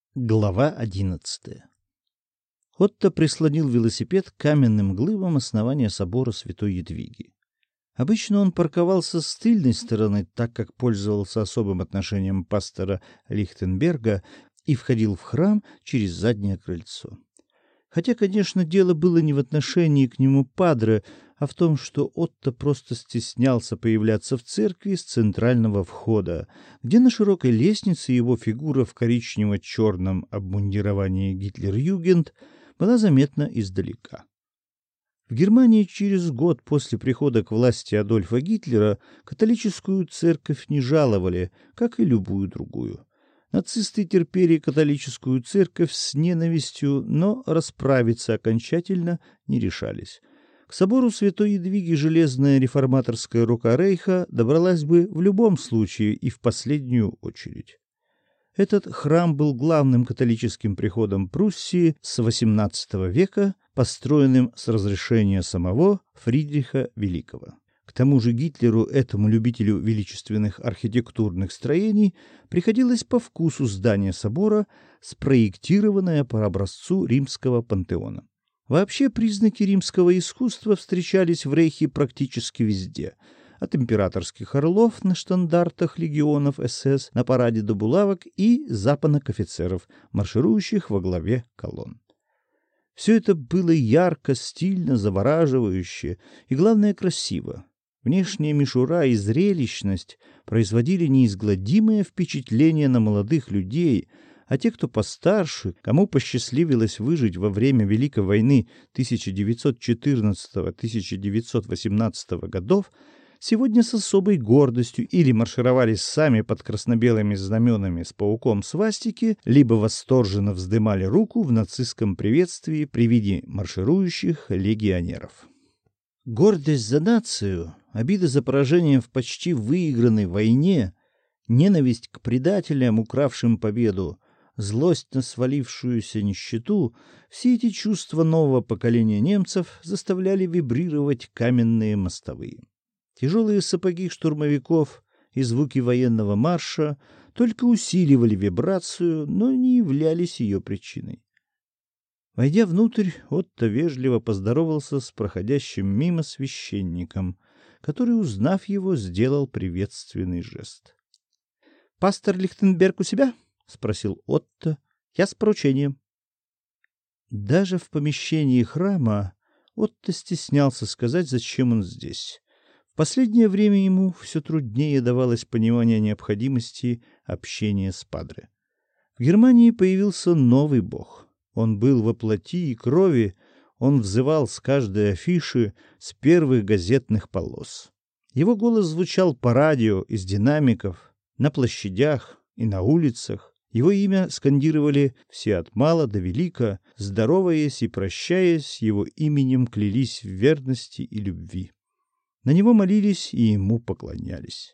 Глава 11. Отто прислонил велосипед к каменным глыбам основания собора Святой Едвиги. Обычно он парковался с тыльной стороны, так как пользовался особым отношением пастора Лихтенберга и входил в храм через заднее крыльцо. Хотя, конечно, дело было не в отношении к нему падре, а в том, что Отто просто стеснялся появляться в церкви с центрального входа, где на широкой лестнице его фигура в коричнево-черном обмундировании Гитлер-Югенд была заметна издалека. В Германии через год после прихода к власти Адольфа Гитлера католическую церковь не жаловали, как и любую другую. Нацисты терпели католическую церковь с ненавистью, но расправиться окончательно не решались. К собору Святой Едвиги железная реформаторская рука Рейха добралась бы в любом случае и в последнюю очередь. Этот храм был главным католическим приходом Пруссии с XVIII века, построенным с разрешения самого Фридриха Великого. К тому же Гитлеру, этому любителю величественных архитектурных строений, приходилось по вкусу здание собора, спроектированное по образцу римского пантеона. Вообще признаки римского искусства встречались в Рейхе практически везде, от императорских орлов на штандартах легионов СС на параде до булавок и запонок офицеров, марширующих во главе колонн. Все это было ярко, стильно, завораживающе и, главное, красиво. Внешняя мишура и зрелищность производили неизгладимое впечатление на молодых людей, а те, кто постарше, кому посчастливилось выжить во время Великой войны 1914-1918 годов, сегодня с особой гордостью или маршировали сами под красно-белыми знаменами с пауком свастики, либо восторженно вздымали руку в нацистском приветствии при виде марширующих легионеров. Гордость за нацию, обида за поражение в почти выигранной войне, ненависть к предателям, укравшим победу, злость на свалившуюся нищету — все эти чувства нового поколения немцев заставляли вибрировать каменные мостовые. Тяжелые сапоги штурмовиков и звуки военного марша только усиливали вибрацию, но не являлись ее причиной. Войдя внутрь, Отто вежливо поздоровался с проходящим мимо священником, который, узнав его, сделал приветственный жест. — Пастор Лихтенберг у себя? — спросил Отто. — Я с поручением. Даже в помещении храма Отто стеснялся сказать, зачем он здесь. В последнее время ему все труднее давалось понимание необходимости общения с падре. В Германии появился новый бог. Он был во плоти и крови, он взывал с каждой афиши, с первых газетных полос. Его голос звучал по радио, из динамиков, на площадях и на улицах. Его имя скандировали все от мала до велика, здороваясь и прощаясь, его именем клялись в верности и любви. На него молились и ему поклонялись.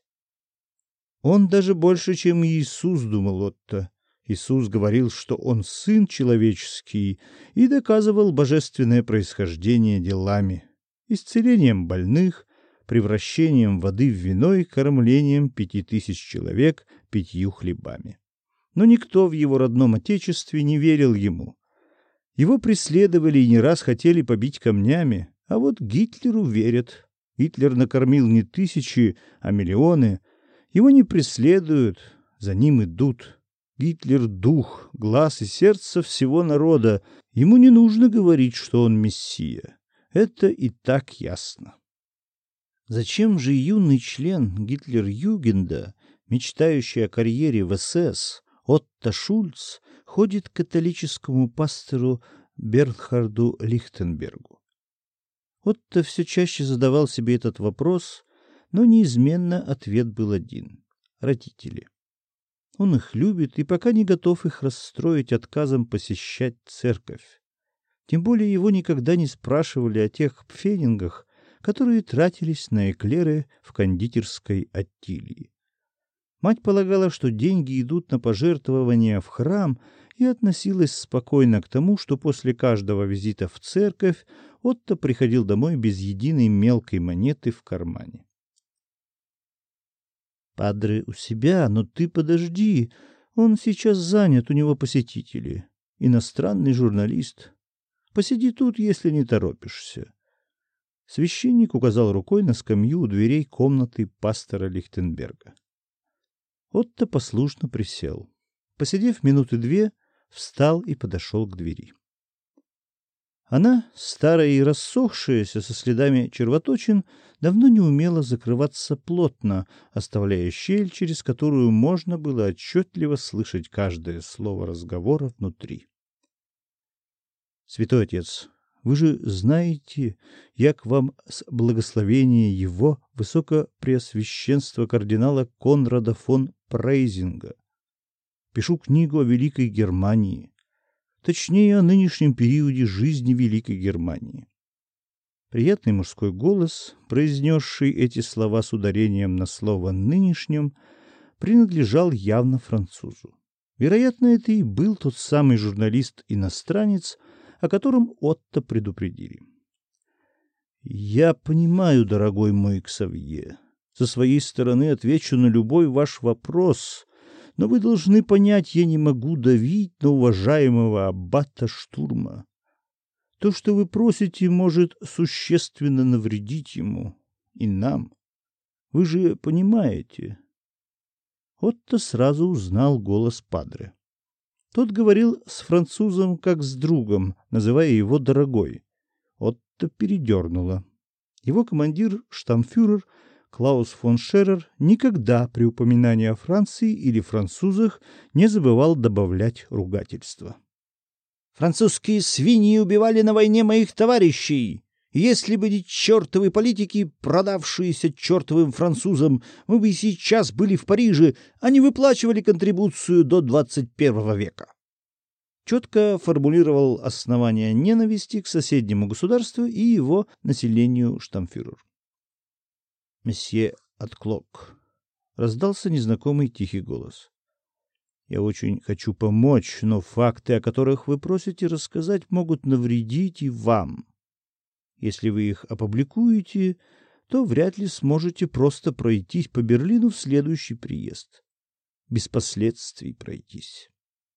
Он даже больше, чем Иисус, думал Отто. Иисус говорил, что он сын человеческий, и доказывал божественное происхождение делами, исцелением больных, превращением воды в вино и кормлением 5000 человек 5 хлебами. Но никто в его родном отечестве не верил ему. Его преследовали и не раз хотели побить камнями, а вот Гитлеру верят. Гитлер накормил не тысячи, а миллионы. Его не преследуют, за ним идут. Гитлер — дух, глаз и сердце всего народа. Ему не нужно говорить, что он мессия. Это и так ясно. Зачем же юный член Гитлер-Югенда, мечтающий о карьере в СС, Отто Шульц, ходит к католическому пастору Бернхарду Лихтенбергу? Отто все чаще задавал себе этот вопрос, но неизменно ответ был один — родители. Он их любит и пока не готов их расстроить отказом посещать церковь. Тем более его никогда не спрашивали о тех пфенингах, которые тратились на эклеры в кондитерской Аттилии. Мать полагала, что деньги идут на пожертвования в храм, и относилась спокойно к тому, что после каждого визита в церковь Отто приходил домой без единой мелкой монеты в кармане. — Падре у себя, но ты подожди. Он сейчас занят, у него посетители. Иностранный журналист. Посиди тут, если не торопишься. Священник указал рукой на скамью у дверей комнаты пастора Лихтенберга. Отто послушно присел. Посидев минуты две, встал и подошел к двери. Она, старая и рассохшаяся, со следами червоточин, давно не умела закрываться плотно, оставляя щель, через которую можно было отчетливо слышать каждое слово разговора внутри. «Святой отец, вы же знаете, як вам с благословения его высокопреосвященства кардинала Конрада фон Прейзинга. Пишу книгу о Великой Германии, точнее, о нынешнем периоде жизни Великой Германии». Приятный мужской голос, произнесший эти слова с ударением на слово «нынешнем», принадлежал явно французу. Вероятно, это и был тот самый журналист-иностранец, о котором Отто предупредили. «Я понимаю, дорогой мой Ксавье, со своей стороны отвечу на любой ваш вопрос, но вы должны понять, я не могу давить на уважаемого аббата Штурма. То, что вы просите, может существенно навредить ему и нам. Вы же понимаете». Отто сразу узнал голос падре. Тот говорил с французом как с другом, называя его «дорогой». Отто передернуло. Его командир, штамфюрер Клаус фон Шерер, никогда при упоминании о Франции или французах не забывал добавлять ругательства. «Французские свиньи убивали на войне моих товарищей. Если бы не чертовы политики, продавшиеся чертовым французам, мы бы сейчас были в Париже, а не выплачивали контрибуцию до 21 века». Четко формулировал основания ненависти к соседнему государству и его населению штамфюрер. «Месье Отклок», — раздался незнакомый тихий голос. «Я очень хочу помочь, но факты, о которых вы просите рассказать, могут навредить и вам. Если вы их опубликуете, то вряд ли сможете просто пройтись по Берлину в следующий приезд. Без последствий пройтись».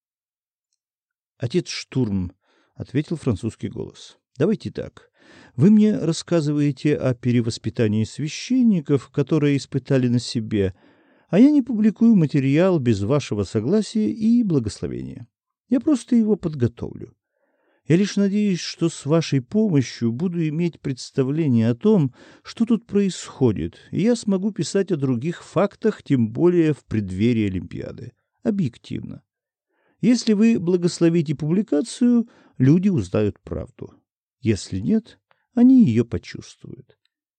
«Отец Штурм», — ответил французский голос, — «давайте так. Вы мне рассказываете о перевоспитании священников, которые испытали на себе, а я не публикую материал без вашего согласия и благословения. Я просто его подготовлю. Я лишь надеюсь, что с вашей помощью буду иметь представление о том, что тут происходит, и я смогу писать о других фактах, тем более в преддверии Олимпиады. Объективно. Если вы благословите публикацию, люди узнают правду. Если нет, они ее почувствуют».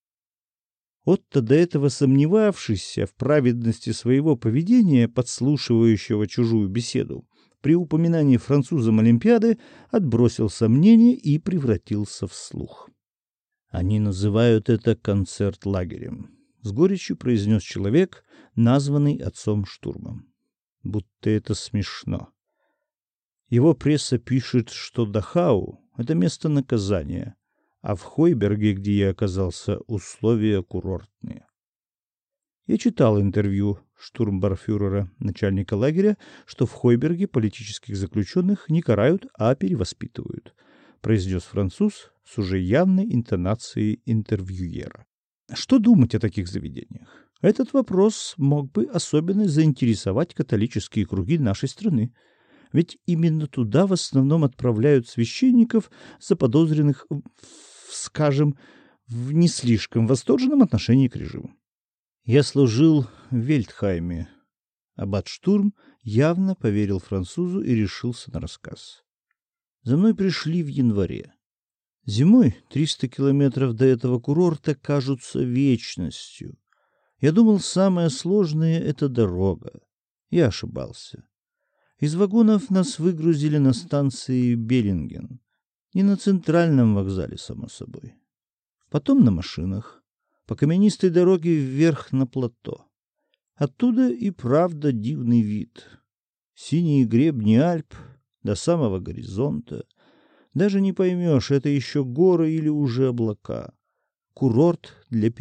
Отто, до этого сомневавшийся в праведности своего поведения, подслушивающего чужую беседу, при упоминании французом Олимпиады отбросил сомнения и превратился в слух. «Они называют это концерт-лагерем», — с горечью произнес человек, названный отцом Штурмом. «Будто это смешно. Его пресса пишет, что Дахау — это место наказания, а в Хойберге, где я оказался, условия курортные». Я читал интервью штурмбарфюрера, начальника лагеря, что в Хойберге политических заключенных не карают, а перевоспитывают, произнес француз с уже явной интонацией интервьюера. Что думать о таких заведениях? Этот вопрос мог бы особенно заинтересовать католические круги нашей страны. Ведь именно туда в основном отправляют священников, заподозренных, скажем, в не слишком восторженном отношении к режиму. Я служил в Вельтхайме. Аббат Штурм явно поверил французу и решился на рассказ. За мной пришли в январе. Зимой 300 километров до этого курорта кажутся вечностью. Я думал, самое сложное — это дорога. Я ошибался. Из вагонов нас выгрузили на станции Беллинген. Не на центральном вокзале, само собой. Потом на машинах. По каменистой дороге вверх на плато. Оттуда и правда дивный вид. Синие гребни Альп до самого горизонта. Даже не поймешь, это еще горы или уже облака. Курорт для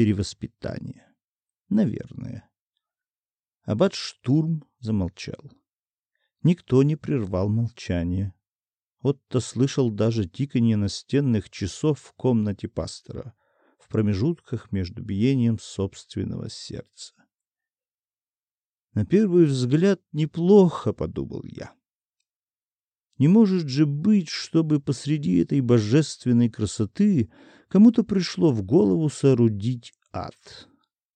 перевоспитания. Наверное. Аббат Штурм замолчал. Никто не прервал молчание. Отто слышал даже тиканье настенных часов в комнате пастора, в промежутках между биением собственного сердца. На первый взгляд неплохо, подумал я. Не может же быть, чтобы посреди этой божественной красоты кому-то пришло в голову соорудить ад.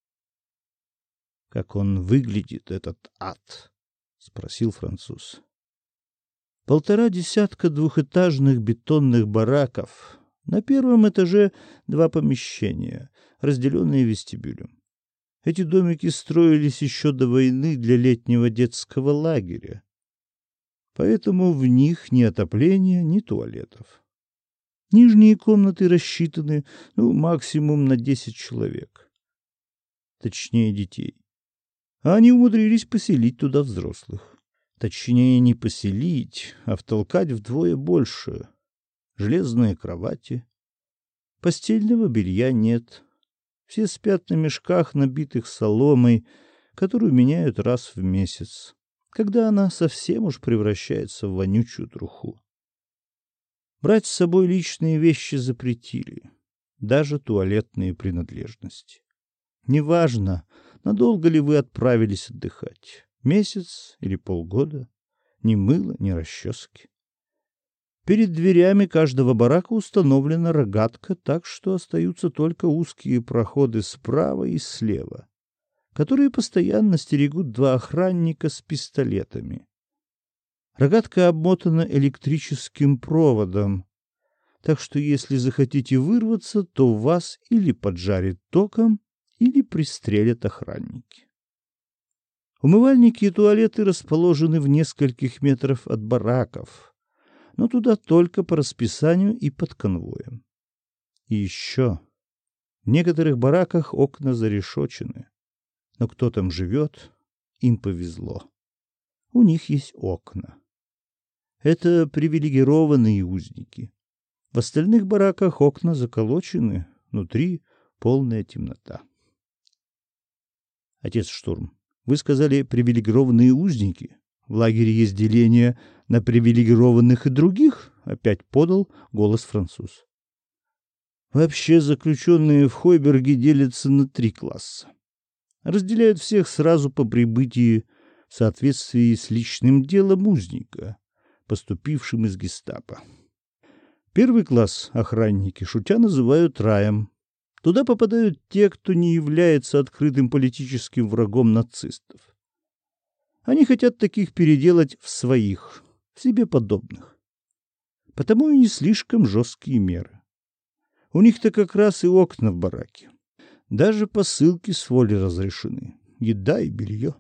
Как он выглядит, этот ад? Спросил француз. 1,5 десятка двухэтажных бетонных бараков. На первом этаже 2 помещения, разделенные вестибюлем. Эти домики строились еще до войны для летнего детского лагеря. Поэтому в них ни отопления, ни туалетов. Нижние комнаты рассчитаны, максимум на 10 человек. Точнее, детей. А они умудрились поселить туда взрослых. Точнее, не поселить, а втолкать вдвое больше. Железные кровати. Постельного белья нет. Все спят на мешках, набитых соломой, которую меняют раз в месяц, когда она совсем уж превращается в вонючую труху. Брать с собой личные вещи запретили, даже туалетные принадлежности. Неважно, надолго ли вы отправились отдыхать. Месяц или полгода, ни мыла, ни расчески. Перед дверями каждого барака установлена рогатка, так что остаются только узкие проходы справа и слева, которые постоянно стерегут 2 охранника с пистолетами. Рогатка обмотана электрическим проводом, так что если захотите вырваться, то вас или поджарит током, или пристрелят охранники. Умывальники и туалеты расположены в нескольких метрах от бараков, но туда только по расписанию и под конвоем. И еще в некоторых бараках окна зарешочены, но кто там живет, им повезло. У них есть окна. Это привилегированные узники. В остальных бараках окна заколочены, внутри полная темнота. Отец Штурм, вы сказали привилегированные узники. В лагере есть деление на привилегированных и других? Опять подал голос француз. Вообще заключенные в Хойберге делятся на 3 класса. Разделяют всех сразу по прибытии в соответствии с личным делом узника, поступившим из гестапо. Первый класс охранники, шутя, называют раем. Туда попадают те, кто не является открытым политическим врагом нацистов. Они хотят таких переделать в своих, в себе подобных. Потому и не слишком жесткие меры. У них-то как раз и окна в бараке. Даже посылки с воли разрешены. Еда и белье.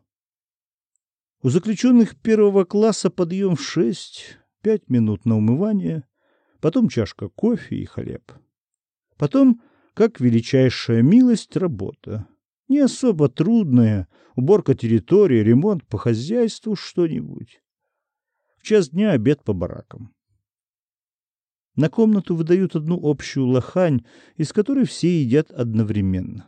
У заключенных 1 класса подъем в 6, 5 минут на умывание, потом чашка кофе и хлеб. Потом, как величайшая милость, работа. Не особо трудная, уборка территории, ремонт по хозяйству, что-нибудь. В 1 дня обед по баракам. На комнату выдают одну общую лохань, из которой все едят одновременно.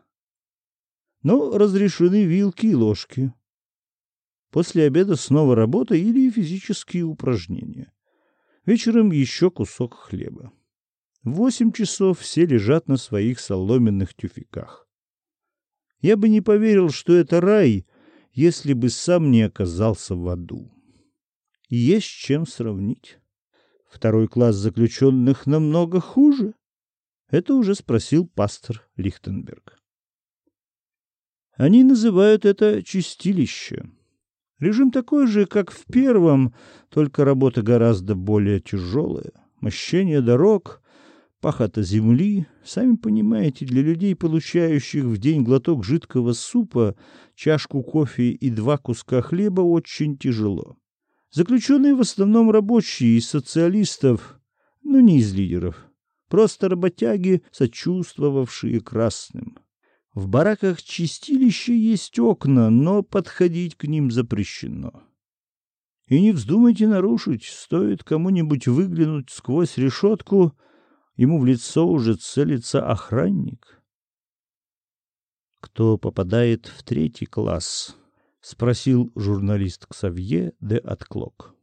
Но разрешены вилки и ложки. После обеда снова работа или физические упражнения. Вечером еще кусок хлеба. В 8 часов все лежат на своих соломенных тюфяках. Я бы не поверил, что это рай, если бы сам не оказался в аду. И есть с чем сравнить. 2 класс заключенных намного хуже. Это уже спросил пастор Лихтенберг. Они называют это чистилище. Режим такой же, как в первом, только работа гораздо более тяжелая. Мощение дорог, пахота земли. Сами понимаете, для людей, получающих в день глоток жидкого супа, чашку кофе и 2 куска хлеба, очень тяжело. Заключенные в основном рабочие из социалистов, но не из лидеров. Просто работяги, сочувствовавшие красным. В бараках чистилища есть окна, но подходить к ним запрещено. И не вздумайте нарушить, стоит кому-нибудь выглянуть сквозь решетку, ему в лицо уже целится охранник. Кто попадает в 3 класс? спросил журналист Ксавье де Атклок.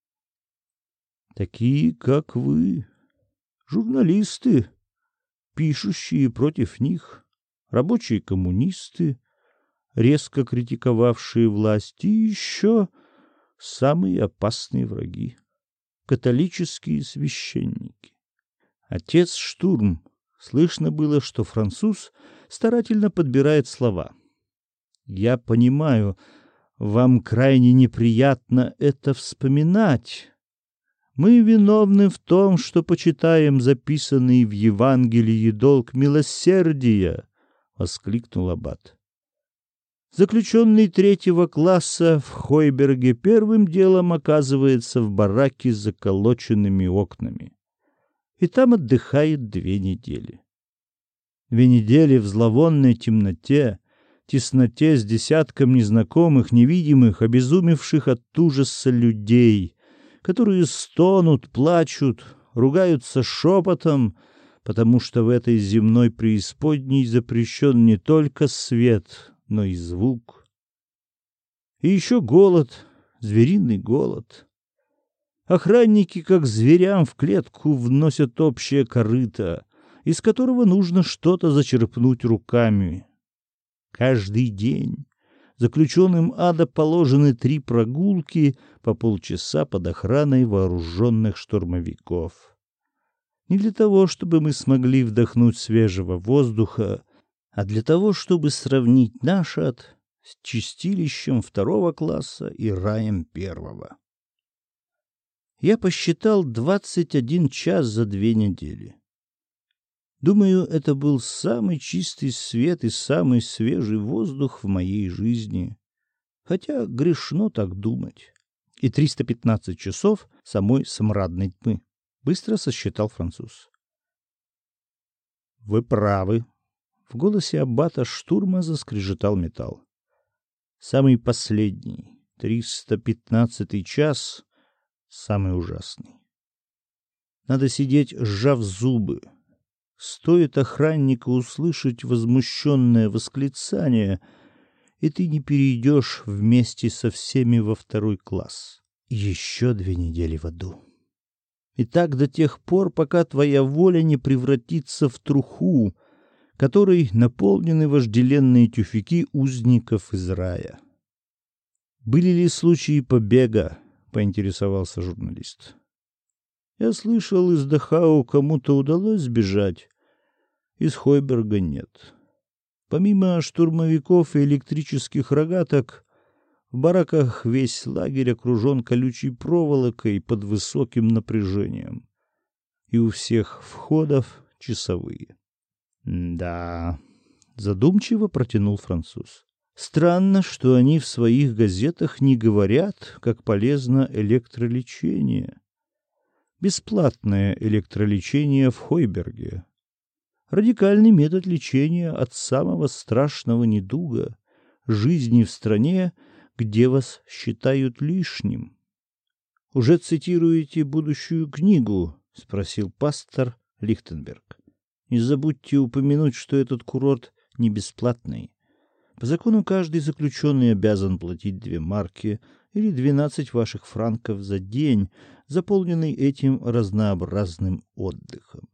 Такие, как вы, журналисты, пишущие против них, рабочие коммунисты, резко критиковавшие власть, и еще самые опасные враги — католические священники. Отец Штурм. Слышно было, что француз старательно подбирает слова. Я понимаю, вам крайне неприятно это вспоминать. Мы виновны в том, что почитаем записанный в Евангелии долг милосердия, — воскликнул аббат. Заключенный 3-го класса в Хойберге первым делом оказывается в бараке с заколоченными окнами. И там отдыхает 2 недели. 2 недели в зловонной темноте, тесноте с десятком незнакомых, невидимых, обезумевших от ужаса людей, которые стонут, плачут, ругаются шепотом, потому что в этой земной преисподней запрещен не только свет, но и звук. И еще голод, звериный голод. Охранники, как зверям в клетку, вносят общее корыто, из которого нужно что-то зачерпнуть руками. Каждый день заключенным ада положены 3 прогулки по полчаса под охраной вооруженных штурмовиков. Не для того, чтобы мы смогли вдохнуть свежего воздуха, а для того, чтобы сравнить наш ад с чистилищем 2-го класса и раем 1-го. Я посчитал 21 час за 2 недели. Думаю, это был самый чистый свет и самый свежий воздух в моей жизни. Хотя грешно так думать. И 315 часов самой смрадной тьмы. Быстро сосчитал француз. Вы правы. В голосе аббата Штурма заскрежетал металл. Самый последний, 315-й час, самый ужасный. Надо сидеть, сжав зубы. Стоит охраннику услышать возмущенное восклицание, и ты не перейдешь вместе со всеми во 2-й класс. Еще 2 недели в аду. И так до тех пор, пока твоя воля не превратится в труху, которой наполнены вожделенные тюфяки узников из рая. Были ли случаи побега? — поинтересовался журналист. Я слышал, из Дахау кому-то удалось сбежать. Из Хойберга нет. Помимо штурмовиков и электрических рогаток, в бараках весь лагерь окружен колючей проволокой под высоким напряжением. И у всех входов часовые. Да, задумчиво протянул француз. Странно, что они в своих газетах не говорят, как полезно электролечение. Бесплатное электролечение в Хойберге. Радикальный метод лечения от самого страшного недуга — жизни в стране, где вас считают лишним. — Уже цитируете будущую книгу? — спросил пастор Лихтенберг. — Не забудьте упомянуть, что этот курорт не бесплатный. По закону каждый заключенный обязан платить 2 марки или 12 ваших франков за день, заполненный этим разнообразным отдыхом.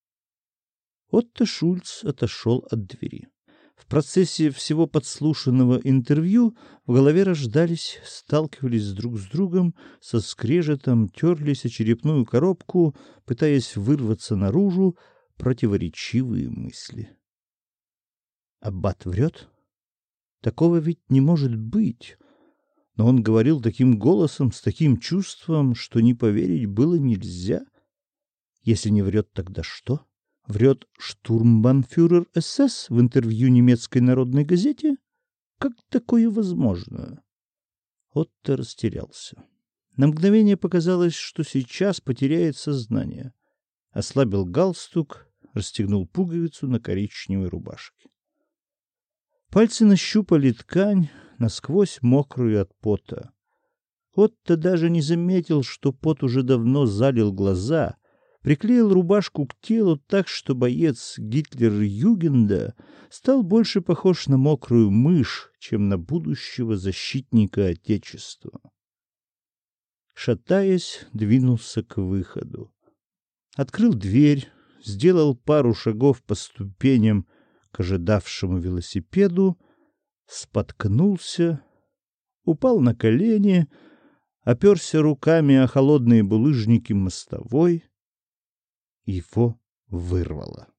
Отто Шульц отошел от двери. В процессе всего подслушанного интервью в голове рождались, сталкивались друг с другом, со скрежетом терлись о черепную коробку, пытаясь вырваться наружу противоречивые мысли. Аббат врет? Такого ведь не может быть. Но он говорил таким голосом, с таким чувством, что не поверить было нельзя. Если не врет, тогда что? Врет штурмбанфюрер СС в интервью немецкой народной газете? Как такое возможно? Отто растерялся. На мгновение показалось, что сейчас потеряет сознание. Ослабил галстук, расстегнул пуговицу на коричневой рубашке. Пальцы нащупали ткань, насквозь мокрую от пота. Отто даже не заметил, что пот уже давно залил глаза, приклеил рубашку к телу так, что боец Гитлер-Югенда стал больше похож на мокрую мышь, чем на будущего защитника Отечества. Шатаясь, двинулся к выходу. Открыл дверь, сделал пару шагов по ступеням к ожидавшему велосипеду, споткнулся, упал на колени, оперся руками о холодные булыжники мостовой. Его вырвало.